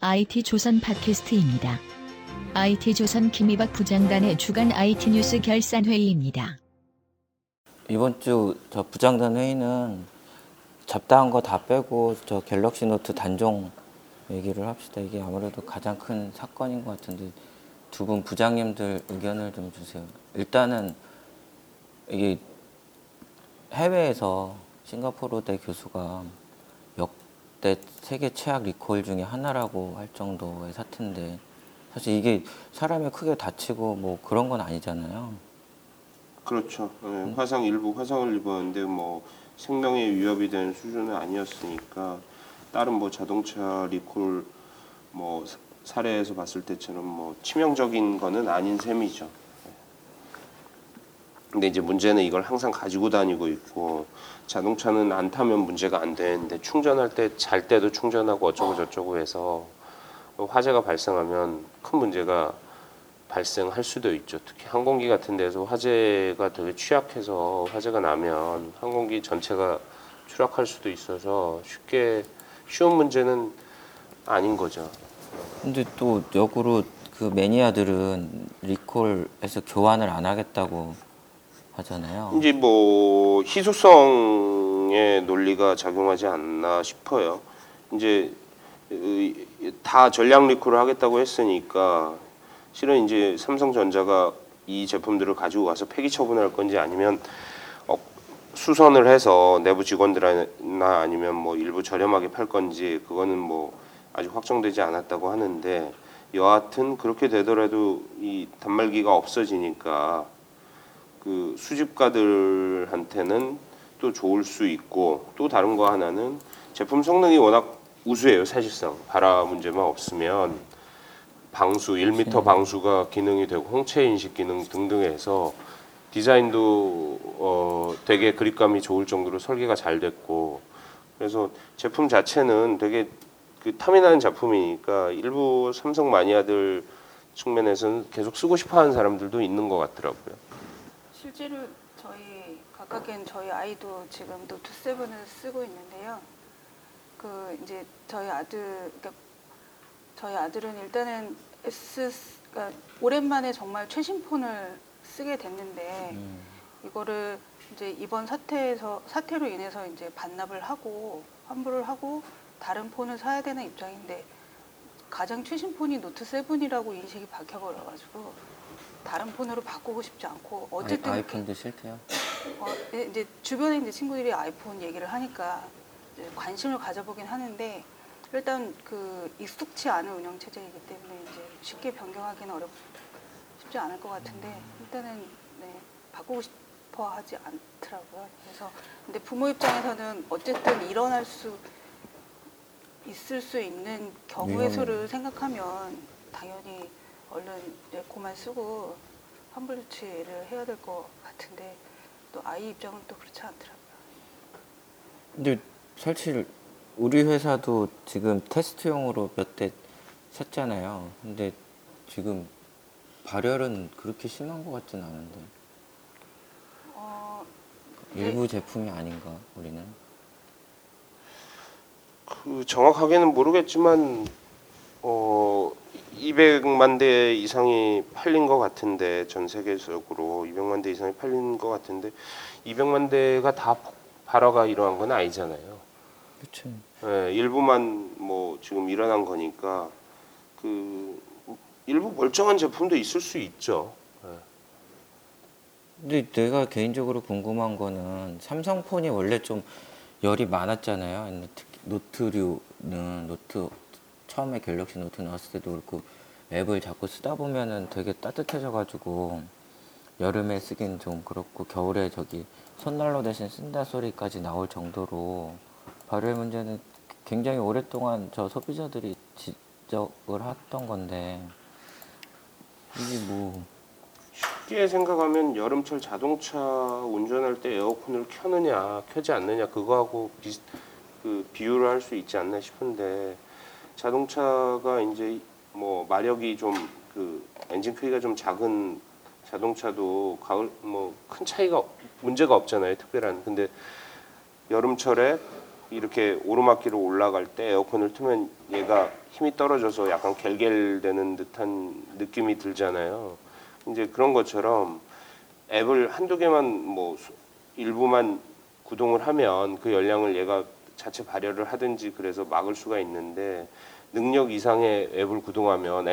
IT조선 팟캐스트입니다. IT조선 김희박 부장단의 주간 IT 뉴스 결산회의입니다. 이번 주 저 부장단 회의는 잡다한 거 다 빼고 저 갤럭시 노트 단종 얘기를 합시다. 이게 아무래도 가장 큰 사건인 것 같은데 두 분 부장님들 의견을 좀 주세요. 일단은 이게 해외에서 싱가포르대 교수가 역대 세계 최악 리콜 중에 하나라고 할 정도의 사태인데 사실 이게 사람이 크게 다치고 뭐 그런 건 아니잖아요. 그렇죠. 네, 일부 화상을 입었는데 뭐 생명에 위협이 되는 수준은 아니었으니까 다른 뭐 자동차 리콜 뭐 사례에서 봤을 때처럼 뭐 치명적인 거는 아닌 셈이죠. 근데 이제 문제는 이걸 항상 가지고 다니고 있고 자동차는 안 타면 문제가 안 되는데 충전할 때 잘 때도 충전하고 어쩌고 저쩌고 해서 화재가 발생하면 큰 문제가 발생할 수도 있죠. 특히 항공기 같은 데서 화재가 되게 취약해서 화재가 나면 항공기 전체가 추락할 수도 있어서 쉬운 문제는 아닌 거죠. 근데 또 역으로 그 매니아들은 리콜에서 교환을 안 하겠다고 하잖아요. 이제 뭐 희소성의 논리가 작용하지 않나 싶어요. 이제 다 전량 리콜을 하겠다고 했으니까 실은 이제 삼성전자가 이 제품들을 가지고 가서 폐기 처분할 건지 아니면 수선을 해서 내부 직원들이나 아니면 뭐 일부 저렴하게 팔 건지 그거는 뭐 아직 확정되지 않았다고 하는데 여하튼 그렇게 되더라도 이 단말기가 없어지니까 그 수집가들한테는 또 좋을 수 있고 또 다른 거 하나는 제품 성능이 워낙 우수해요. 사실상 발화 문제만 없으면 방수 1m 방수가 기능이 되고 홍채 인식 기능 등등 해서 디자인도 되게 그립감이 좋을 정도로 설계가 잘 됐고 그래서 제품 자체는 되게 그 탐이 나는 작품이니까 일부 삼성 마니아들 측면에서는 계속 쓰고 싶어하는 사람들도 있는 것 같더라고요. 실제로 각각엔 저희 아이도 지금 노트 7을 쓰고 있는데요. 그 이제 저희 아들은 일단은 그러니까 오랜만에 정말 최신 폰을 쓰게 됐는데 이거를 이제 이번 사태로 인해서 이제 반납을 하고 환불을 하고 다른 폰을 사야 되는 입장인데 가장 최신 폰이 노트 7이라고 인식이 박혀버려가지고 다른 폰으로 바꾸고 싶지 않고 어쨌든 아이폰도 싫대요. 이제 주변에 이제 친구들이 아이폰 얘기를 하니까 이제 관심을 가져보긴 하는데 일단 그 익숙치 않은 운영 체제이기 때문에 이제 쉽게 변경하기는 쉽지 않을 것 같은데 일단은 네, 바꾸고 싶어 하지 않더라고요. 그래서 근데 부모 입장에서는 어쨌든 있을 수 있는 경우의 수를 생각하면 당연히 얼른 이제 그만 쓰고 환불 조치를 해야 될 것 같은데 또 아이 입장은 또 그렇지 않더라고요. 근데 사실 우리 회사도 지금 테스트용으로 몇 대 샀잖아요. 근데 지금 발열은 그렇게 심한 것 같진 않은데. 일부 제품이 아닌가 우리는? 그 정확하게는 모르겠지만 200만 대 이상이 팔린 것 같은데 전 세계적으로 200만 대 이상이 팔린 것 같은데 200만 대가 다 발화가 일어난 건 아니잖아요. 그렇죠. 네, 일부만 뭐 지금 일어난 거니까 그 일부 멀쩡한 제품도 있을 수 있죠. 네. 근데 내가 개인적으로 궁금한 거는 삼성폰이 원래 좀 열이 많았잖아요. 특히 노트류는 처음에 갤럭시 노트 나왔을 때도 그렇고 앱을 자꾸 쓰다 보면은 되게 따뜻해져가지고 여름에 쓰긴 좀 그렇고 겨울에 손난로 대신 쓴다 소리까지 나올 정도로 발열 문제는 굉장히 오랫동안 저 소비자들이 지적을 했던 건데 이게 뭐 쉽게 생각하면 여름철 자동차 운전할 때 에어컨을 켜느냐 켜지 않느냐 그거하고 비유를 할 수 있지 않나 싶은데 자동차가 이제 뭐 마력이 좀 그 엔진 크기가 좀 작은 자동차도 가을 뭐 큰 차이가 문제가 없잖아요 특별한. 근데 여름철에 이렇게 오르막길을 올라갈 때 에어컨을 틀면 얘가 힘이 떨어져서 약간 갤갤대는 듯한 느낌이 들잖아요. 이제 그런 것처럼 앱을 한두 개만 뭐 일부만 구동을 하면 그 열량을 얘가 자체 발열을 하든지 그래서 막을 수가 있는데 능력 이상의 앱을 구동하면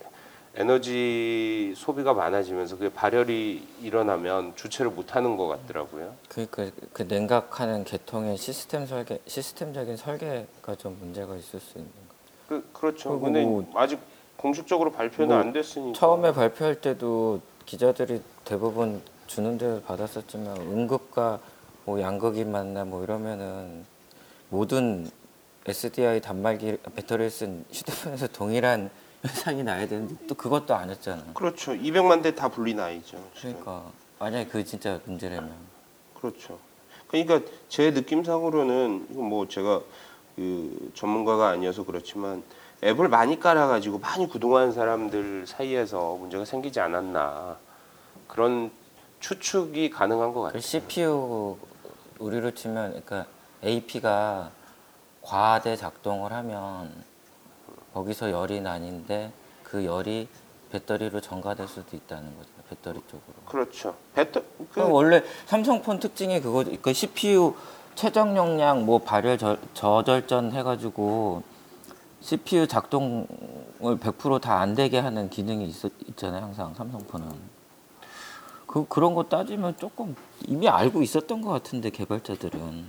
에너지 소비가 많아지면서 그게 발열이 일어나면 주체를 못하는 것 같더라고요. 그러니까 그 냉각하는 계통의 시스템적인 설계가 좀 문제가 있을 수 있는 거. 그렇죠. 그리고 근데 뭐 아직 공식적으로 발표는 뭐 안 됐으니까. 처음에 발표할 때도 기자들이 대부분 주는 대로 받았었지만 응급과 뭐 양극이 만나 뭐 이러면은 모든 SDI 단말기 배터리를 쓴 휴대폰에서 동일한 현상이 나야 되는데 또 그것도 안 했잖아. 그렇죠. 200만 대 다 분리 나이죠. 지금. 그러니까 만약에 그 진짜 문제라면 그렇죠. 그러니까 제 느낌상으로는 이거 뭐 제가 그 전문가가 아니어서 그렇지만 앱을 많이 깔아가지고 많이 구동하는 사람들 사이에서 문제가 생기지 않았나 그런 추측이 가능한 것 그 같아요. CPU 우리로 치면 그러니까 AP가 과대 작동을 하면 거기서 열이 나는데 그 열이 배터리로 전가될 수도 있다는 거죠. 배터리 쪽으로. 그렇죠. 원래 삼성폰 특징이 그거 그 CPU 최적 용량 뭐 발열 저절전 해가지고 CPU 작동을 100% 다 안 되게 하는 기능이 있잖아요. 항상 삼성폰은. 그런 거 따지면 조금 이미 알고 있었던 것 같은데 개발자들은.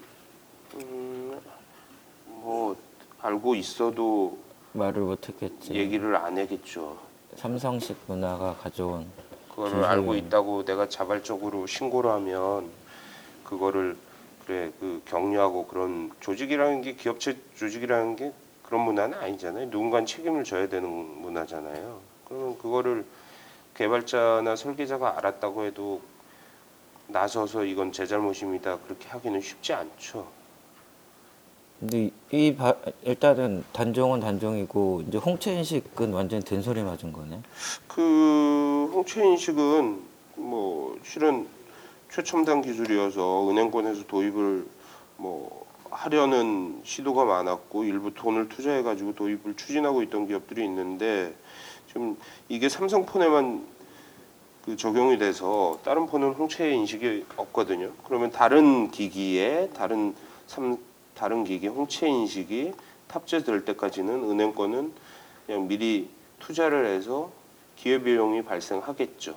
뭐 알고 있어도 말을 못했겠지. 얘기를 안 하겠죠. 삼성식 문화가 가져온 그거를 기술. 알고 있다고 내가 자발적으로 신고를 하면 그거를 그래 그 격려하고 그런 조직이라는 게 기업체 조직이라는 게 그런 문화는 아니잖아요. 누군가 책임을 져야 되는 문화잖아요. 그러면 그거를 개발자나 설계자가 알았다고 해도 나서서 이건 제 잘못입니다. 그렇게 하기는 쉽지 않죠. 근데 일단은 단종은 단종이고 이제 홍채 인식은 완전 된소리 맞은 거네. 그 홍채 인식은 뭐 실은 최첨단 기술이어서 은행권에서 도입을 뭐 하려는 시도가 많았고 일부 돈을 투자해가지고 도입을 추진하고 있던 기업들이 있는데 지금 이게 삼성폰에만 그 적용이 돼서 다른 폰은 홍채 인식이 없거든요. 그러면 다른 기기에 다른 기기 홍채 인식이 탑재될 때까지는 은행권은 그냥 미리 투자를 해서 기회비용이 발생하겠죠.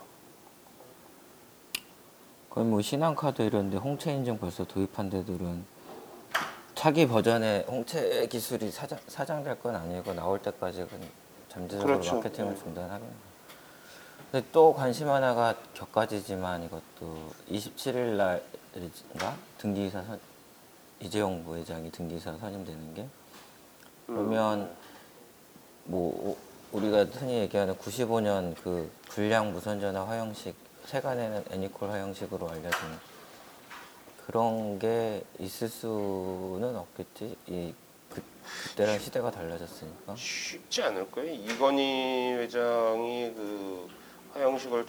거의 뭐 신한카드 이런데 홍채 인증 벌써 도입한 데들은 차기 버전에 홍채 기술이 사장될 건 아니고 나올 때까지 잠재적으로 그렇죠. 마케팅을 중단하겠네. 근데 또 관심 하나가 격가지지만 이것도 27일 날인가 등기이사 이재용 부회장이 등기이사 선임되는 게 그러면 뭐 우리가 흔히 얘기하는 95년 그 불량 무선전화 화형식 세간에는 애니콜 화형식으로 알려진 그런 게 있을 수는 없겠지. 그때랑 시대가 달라졌으니까. 쉽지 않을 거예요. 이건희 회장이 그 화형식을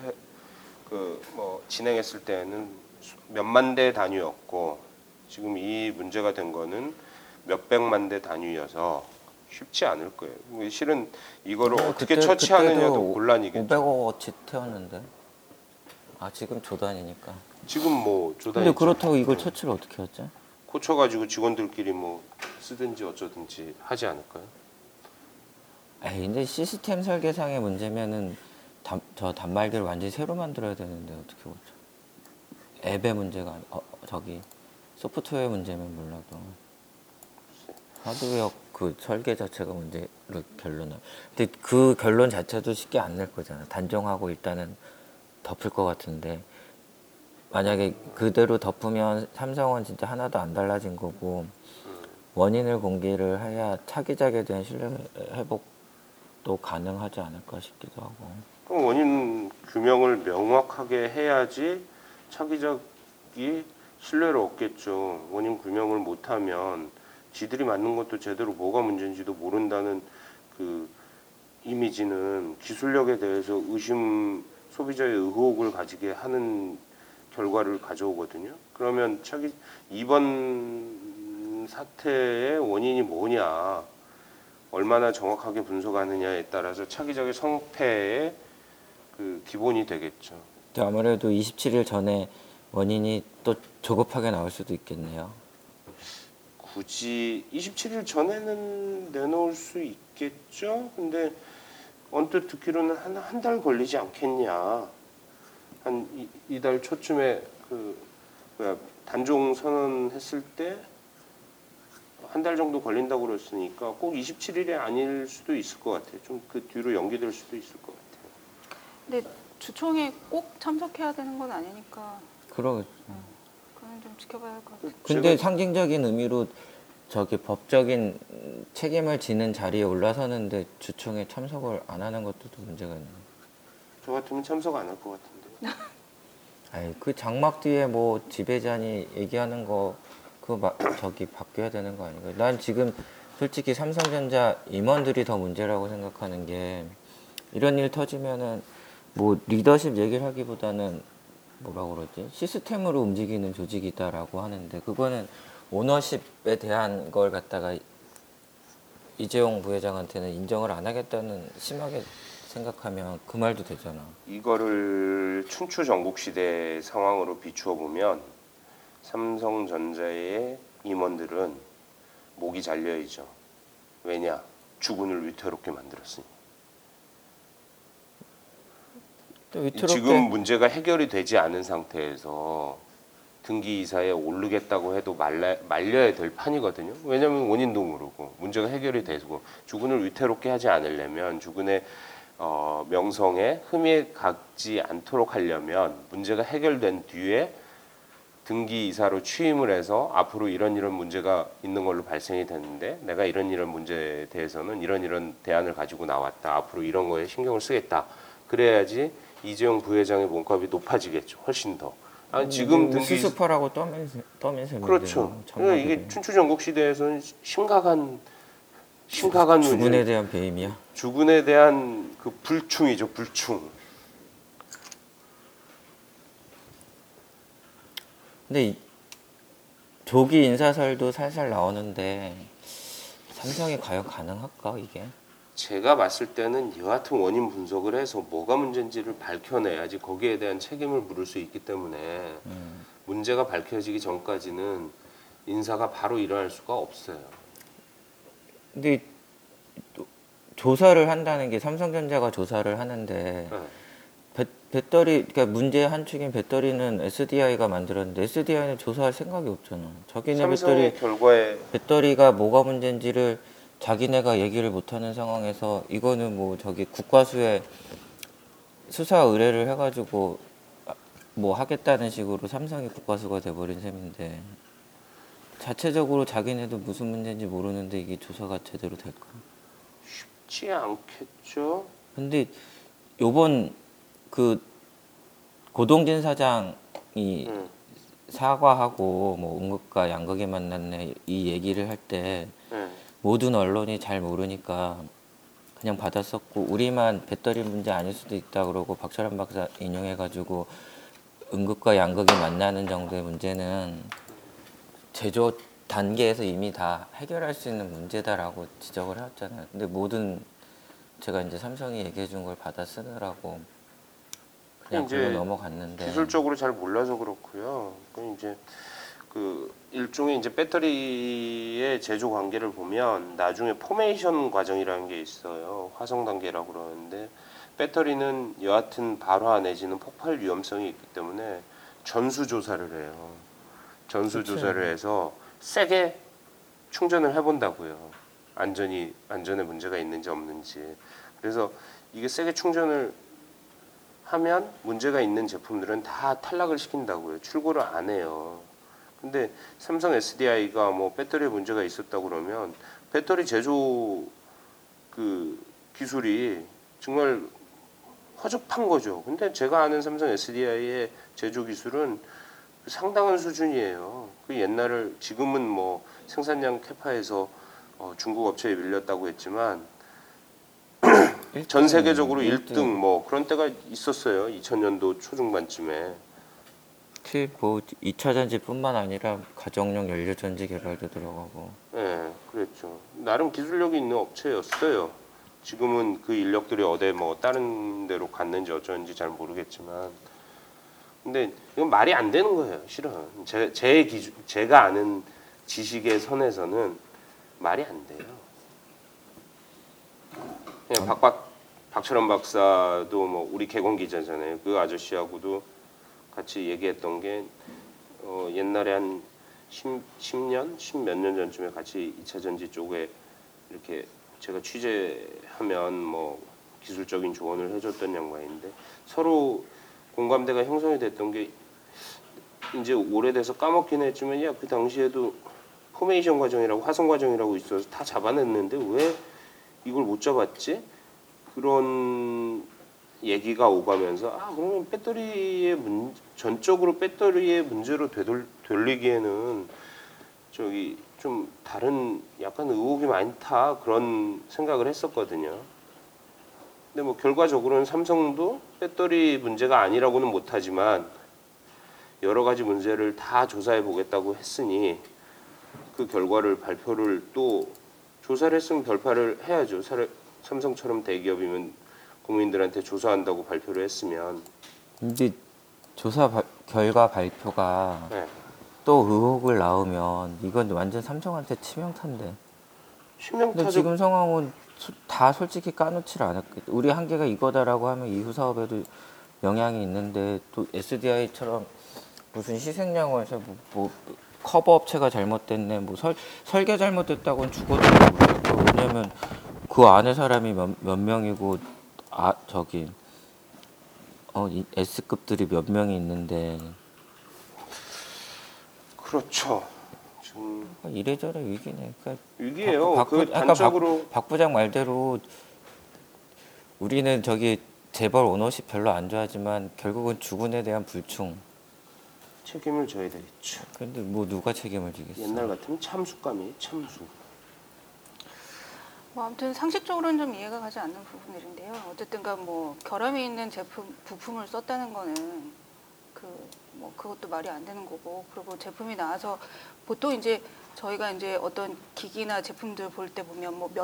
뭐 진행했을 때는 몇만 대 단위였고 지금 이 문제가 된 거는 몇백만 대 단위여서 쉽지 않을 거예요. 실은 이거를 어떻게 처치하느냐도 곤란이겠죠. 500억어치 태웠는데. 아 지금 조단이니까. 지금 뭐 조단이. 근데 그렇다고 이걸 처치를 어떻게 했지? 고쳐가지고 직원들끼리 뭐 쓰든지 어쩌든지 하지 않을까요? 에이, 근데 시스템 설계상의 문제면은 저 단말기를 완전히 새로 만들어야 되는데 어떻게 고쳐? 앱의 문제가 저기 소프트웨어 문제면 몰라도 하드웨어 그 설계 자체가 문제를 결론을. 근데 그 결론 자체도 쉽게 안 낼 거잖아. 단종하고 일단은 덮을 것 같은데 만약에 그대로 덮으면 삼성은 진짜 하나도 안 달라진 거고 원인을 공개를 해야 차기작에 대한 신뢰 회복도 가능하지 않을까 싶기도 하고. 그럼 원인 규명을 명확하게 해야지 차기작이 신뢰를 얻겠죠. 원인 규명을 못하면 지들이 만든 것도 제대로 뭐가 문제인지도 모른다는 그 이미지는 기술력에 대해서 소비자의 의혹을 가지게 하는 결과를 가져오거든요. 그러면 이번 사태의 원인이 뭐냐, 얼마나 정확하게 분석하느냐에 따라서 차기작의 성패의 그 기본이 되겠죠. 아무래도 27일 전에 원인이 또 조급하게 나올 수도 있겠네요. 굳이 27일 전에는 내놓을 수 있겠죠. 근데 언뜻 듣기로는 한 달 걸리지 않겠냐. 한 이달 초쯤에 단종 선언했을 때 한 달 정도 걸린다고 그랬으니까 꼭 27일이 아닐 수도 있을 것 같아요. 좀 그 뒤로 연기될 수도 있을 것 같아요. 근데 주총에 꼭 참석해야 되는 건 아니니까 그러겠죠. 그건 좀 지켜봐야 할 것 같아요. 근데 상징적인 의미로 저기 법적인 책임을 지는 자리에 올라서는데 주총에 참석을 안 하는 것도 또 문제가 있네요. 저 같으면 참석 안 할 것 같은데. 아이, 그 장막 뒤에 뭐 지배자니 얘기하는 거 그거 저기 바뀌어야 되는 거 아닌가요? 난 지금 솔직히 삼성전자 임원들이 더 문제라고 생각하는 게 이런 일 터지면은 뭐 리더십 얘기를 하기보다는 뭐라 그러지? 시스템으로 움직이는 조직이다라고 하는데 그거는 오너십에 대한 걸 갖다가 이재용 부회장한테는 인정을 안 하겠다는 심하게 생각하면 그 말도 되잖아. 이거를 춘추 전국시대 상황으로 비추어 보면 삼성전자의 임원들은 목이 잘려야죠. 왜냐? 주군을 위태롭게 만들었으니. 또 위태롭게 지금 문제가 해결이 되지 않은 상태에서 등기 이사에 오르겠다고 해도 말려야 될 판이거든요. 왜냐하면 원인도 모르고 문제가 해결이 되고 주군을 위태롭게 하지 않으려면 주군의 명성에 흠이 가지 않도록 하려면 문제가 해결된 뒤에 등기 이사로 취임을 해서 앞으로 이런 문제가 있는 걸로 발생이 됐는데 내가 이런 문제에 대해서는 이런 대안을 가지고 나왔다. 앞으로 이런 거에 신경을 쓰겠다. 그래야지 이재용 부회장의 몸값이 높아지겠죠. 훨씬 더. 아니, 지금 등기 수습하라고 떠면서 그렇죠. 그러니까 이게 춘추 전국 시대에서는 심각한 문제. 주군에 대한 배임이야. 주군에 대한 그 불충이죠. 불충. 근데 조기 인사설도 살살 나오는데 삼성이 과연 가능할까 이게? 제가 봤을 때는 여하튼 원인 분석을 해서 뭐가 문제인지를 밝혀내야지 거기에 대한 책임을 물을 수 있기 때문에 문제가 밝혀지기 전까지는 인사가 바로 일어날 수가 없어요. 근데 조사를 한다는 게 삼성전자가 조사를 하는데 네. 배터리 그러니까 문제의 한 축인 배터리는 SDI가 만들었는데 SDI는 조사할 생각이 없잖아. 자기네 삼성의 결과에 배터리가 뭐가 문제인지를 자기네가 얘기를 못하는 상황에서 이거는 뭐 저기 국과수에 수사 의뢰를 해가지고 뭐 하겠다는 식으로 삼성이 국과수가 돼버린 셈인데 자체적으로 자기네도 무슨 문제인지 모르는데 이게 조사가 제대로 될까? 쉽지 않겠죠. 근데 요번 그 고동진 사장이 사과하고 뭐 응급과 양극이 만났네 이 얘기를 할 때 네. 모든 언론이 잘 모르니까 그냥 받았었고 우리만 배터리 문제 아닐 수도 있다 그러고 박철환 박사 인용해가지고 응급과 양극이 만나는 정도의 문제는 제조 단계에서 이미 다 해결할 수 있는 문제다라고 지적을 해왔잖아요. 근데 모든 제가 이제 삼성이 얘기해 준 걸 받아 쓰느라고 그냥 글로 넘어갔는데 기술적으로 잘 몰라서 그렇고요. 그 이제 그 일종의 이제 배터리의 제조 관계를 보면 나중에 포메이션 과정이라는 게 있어요. 화성 단계라고 그러는데 배터리는 여하튼 발화 내지는 폭발 위험성이 있기 때문에 전수 조사를 해요. 전수 조사를 해서 세게 충전을 해본다고요. 안전에 문제가 있는지 없는지. 그래서 이게 세게 충전을 하면 문제가 있는 제품들은 다 탈락을 시킨다고요. 출고를 안 해요. 근데 삼성 SDI가 뭐 배터리에 문제가 있었다고 그러면 배터리 제조 그 기술이 정말 허접한 거죠. 근데 제가 아는 삼성 SDI의 제조 기술은 상당한 수준이에요. 그 옛날을 지금은 뭐 생산량 캐파에서 중국 업체에 밀렸다고 했지만 전 세계적으로 1등 뭐 그런 때가 있었어요. 2000년도 초중반쯤에. 특히 뭐 2차 전지뿐만 아니라 가정용 연료 전지 개발도 들어가고. 예, 그랬죠. 나름 기술력이 있는 업체였어요. 지금은 그 인력들이 어디 뭐 다른 데로 갔는지 어쩌는지 잘 모르겠지만, 근데 이건 말이 안 되는 거예요, 실은. 제 기준, 제가 아는 지식의 선에서는 말이 안 돼요. 그냥 박철원 박사도 뭐 우리 개공 기자잖아요. 그 아저씨하고도 같이 얘기했던 게 옛날에 한 10년, 10몇 년 전쯤에 같이 2차 전지 쪽에 이렇게 제가 취재하면 뭐 기술적인 조언을 해줬던 양반인데 서로 공감대가 형성이 됐던 게 이제 오래돼서 까먹긴 했지만 야, 그 당시에도 포메이션 과정이라고 화성 과정이라고 있어서 다 잡아냈는데 왜 이걸 못 잡았지? 그런 얘기가 오가면서 그러면 전적으로 배터리의 문제로 되돌리기에는 저기 좀 다른 약간 의혹이 많다 그런 생각을 했었거든요. 근데 뭐 결과적으로는 삼성도 배터리 문제가 아니라고는 못하지만 여러 가지 문제를 다 조사해 보겠다고 했으니 그 결과를 발표를 또 조사를 했으면 별파를 해야죠. 삼성처럼 대기업이면 국민들한테 조사한다고 발표를 했으면. 근데 결과 발표가 네. 또 의혹을 낳으면 이건 완전 삼성한테 치명타인데. 근데 치명타적. 지금 상황은 다 솔직히 까놓지를 않았겠. 우리 한계가 이거다라고 하면 이후 사업에도 영향이 있는데 또 SDI처럼 무슨 희생양호에서 뭐 커버 업체가 잘못됐네, 뭐 설계 잘못됐다고는 죽어도 모르겠고. 왜냐면 그 안에 사람이 몇 명이고 이 S급들이 몇 명이 있는데. 그렇죠. 지금 이래저래 위기네. 그러니까 위기예요. 그 아까 단적으로 박 부장 말대로 우리는 저기 재벌 오너십 별로 안 좋아하지만 결국은 주군에 대한 불충. 책임을 져야 되겠죠. 근데 뭐 누가 책임을 지겠어? 옛날 같으면 참수감이 참수. 뭐 아무튼 상식적으로는 좀 이해가 가지 않는 부분들인데요. 어쨌든가 뭐 결함이 있는 부품을 썼다는 거는 그것도 말이 안 되는 거고, 그리고 제품이 나와서 보통 이제 저희가 이제 어떤 기기나 제품들 볼 때 보면 뭐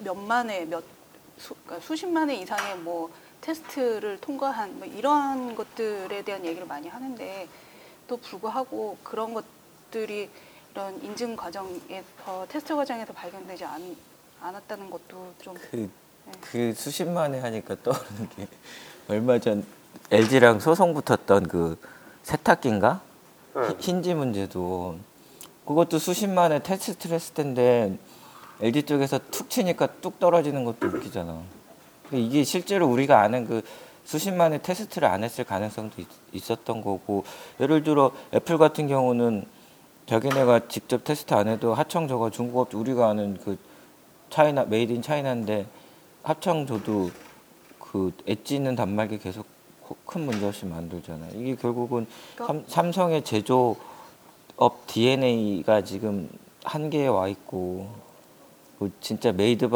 그러니까 수십만 회 이상의 뭐 테스트를 통과한 뭐 이러한 것들에 대한 얘기를 많이 하는데, 또 불구하고 그런 것들이 이런 인증 과정에서 테스트 과정에서 발견되지 않았다는 것도 좀 그 수십만 회 하니까 떠오르는 게 얼마 전 LG랑 소송 붙었던 그 세탁기인가? 힌지 문제도 그것도 수십만 회 테스트를 했을 텐데 LG 쪽에서 툭 치니까 뚝 떨어지는 것도 웃기잖아. 이게 실제로 우리가 아는 그 수십만 회 테스트를 안 했을 가능성도 있었던 거고, 예를 들어 애플 같은 경우는 자기네가 직접 테스트 안 해도 하청 저거 중국업 우리가 아는 그 차이나 메이드 인 차이나인데 하청 줘도 그 엣지 있는 단말기 계속 큰 문제 없이 만들잖아. 이게 결국은 삼성의 제조업 DNA가 지금 한계에 와 있고, 뭐 진짜 메이드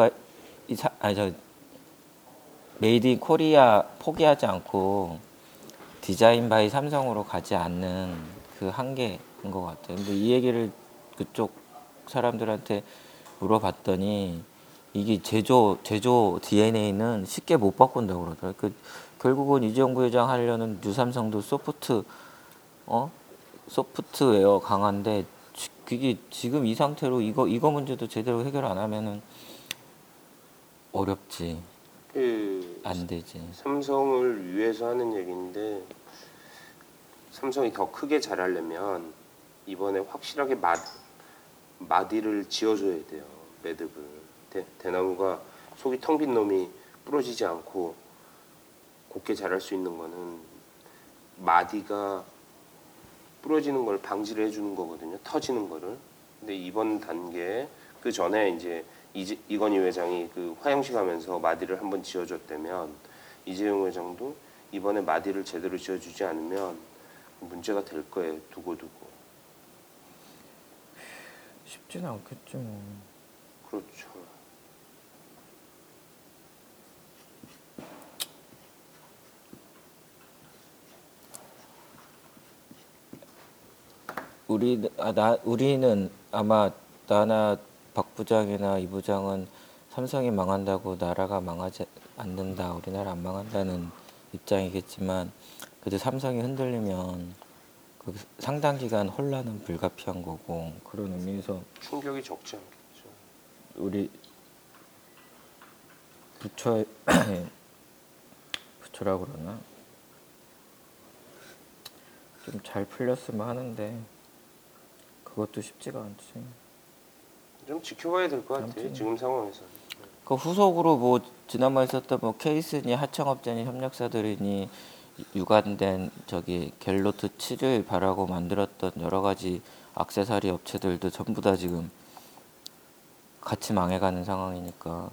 인 코리아 포기하지 않고 디자인 바이 삼성으로 가지 않는 그 한계인 것 같아요. 근데 이 얘기를 그쪽 사람들한테 물어봤더니 이게 제조 DNA는 쉽게 못 바꾼다고 그러더라고요. 결국은 이재용 부회장 하려는 뉴삼성도 소프트웨어 강한데 그게 지금 이 상태로 이거 문제도 제대로 해결 안 하면은 어렵지. 안 되지. 삼성을 위해서 하는 얘기인데, 삼성이 더 크게 자라려면 이번에 확실하게 마디를 지어줘야 돼요. 매듭을. 대나무가 속이 텅 빈 놈이 부러지지 않고 곱게 자랄 수 있는 거는 마디가 부러지는 걸 방지를 해주는 거거든요. 터지는 거를. 근데 이번 단계에 그 전에 이제 이건희 회장이 그 화영식 하면서 마디를 한번 지어줬다면, 이재용 회장도 이번에 마디를 제대로 지어주지 않으면 문제가 될 거예요. 두고두고. 쉽지는 않겠지 뭐. 그렇죠. 우리는 아마 나나 박 부장이나 이 부장은 삼성이 망한다고 나라가 망하지 않는다, 우리나라 안 망한다는 입장이겠지만, 그래도 삼성이 흔들리면 그 상당 기간 혼란은 불가피한 거고, 그런 의미에서 충격이 적지 않겠죠. 우리 부처라 그러나 좀 잘 풀렸으면 하는데 그것도 쉽지가 않지. 좀 지켜봐야 될 것 같아요. 아무튼. 지금 상황에서. 그 후속으로 뭐 지난번에 있었던 뭐 케이스니 하청업체니 협력사들이니 유관된 저기 갤로트 7을 바라고 만들었던 여러 가지 액세서리 업체들도 전부 다 지금 같이 망해가는 상황이니까.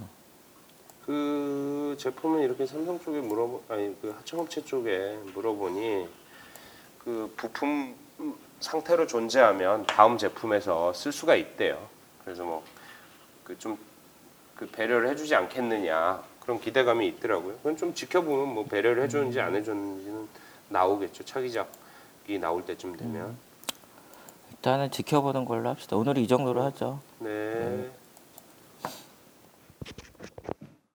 그 제품을 이렇게 삼성 쪽에 그 하청업체 쪽에 물어보니 그 부품 상태로 존재하면 다음 제품에서 쓸 수가 있대요. 그래서 뭐 그 좀 그 배려를 해주지 않겠느냐 그런 기대감이 있더라고요. 그건 좀 지켜보면 뭐 배려를 해주는지 안 해주는지는 나오겠죠. 차기작이 나올 때쯤 되면. 일단은 지켜보는 걸로 합시다. 오늘 이 정도로 하죠.